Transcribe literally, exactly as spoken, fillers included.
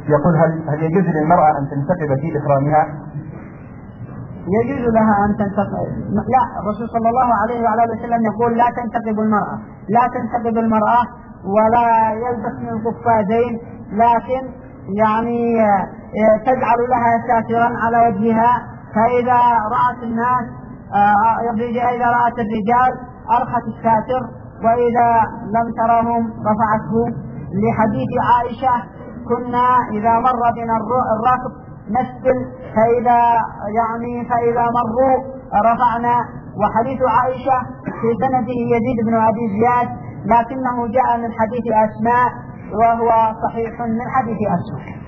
يقول هل هل يجوز للمرأة أن تنتقب في إحرامها؟ يجوز لها أن تنتقب. لا، الرسول صلى الله عليه وعلى اله وسلم يقول لا تنتقب المرأة، لا تنتقب المرأة ولا يلبس من القفازين، لكن يعني تجعل لها ساترا على وجهها، فإذا رأت الناس إذا رأت الرجال أرخت الساتر، وإذا لم ترهم رفعته، لحديث عائشة كنا إذا مر بنا الركب نسبل فإذا يعني فإذا مروا رفعنا. وحديث عائشة في سنده يزيد بن أبي زياد، لكنه جاء من حديث أسماء وهو صحيح من حديث أسماء.